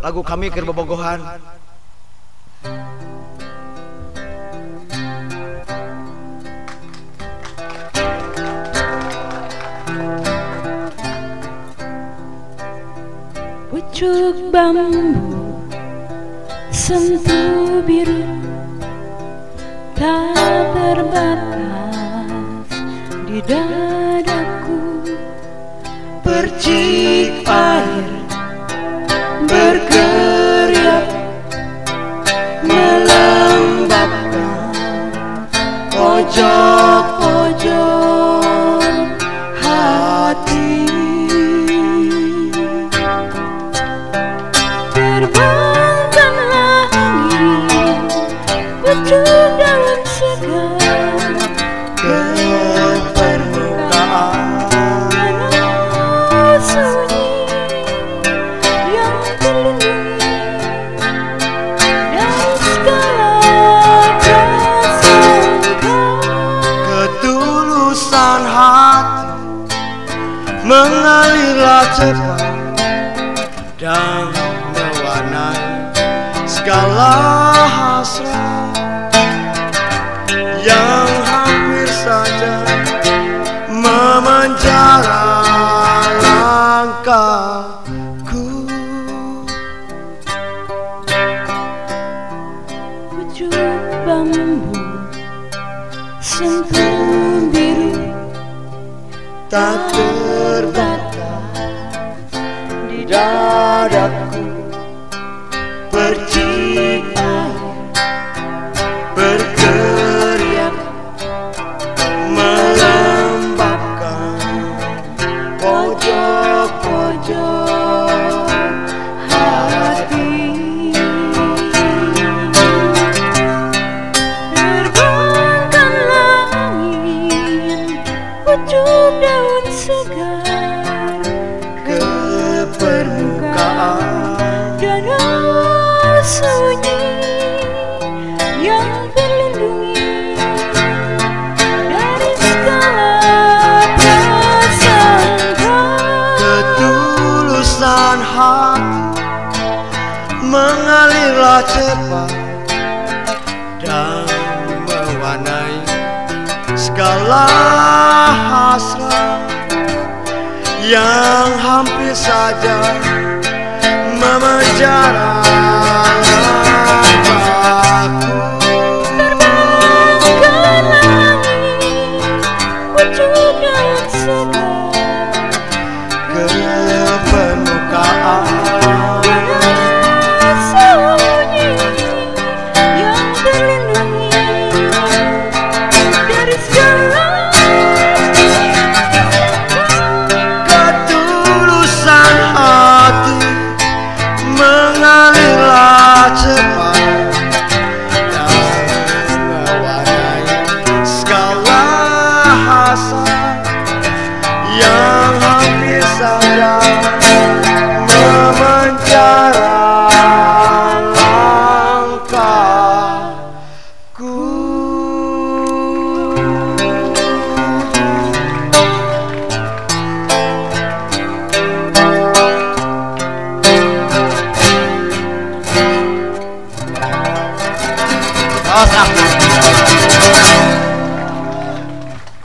lagu kami keur bobogohan. Pucuk bambu sentuh biru tak terbatas di dadaku. Percik air bergeriak melembabkan pojok-pojok hati. Terbangkanlah angin, pucuk daun segar Ke permukaan danau sunyi yang terlindungi dari segala prasangka. ketulusan hati mengalirlah cepat dan mewarnai segala hasrat yang hampir saja memenjara langkahku. Pucuk bambu sentuh biru Tak terbatas di dadaku. Percik air berteriak melembabkan pojok-pojok hati. Terbangkanlah angin, pucuk daun segar ke permukaan danau sunyi yang terlindungi dari segala prasangka. ketulusan hati mengalirlah cepat dan mewarnai segala hasrat yang hampir saja memenjara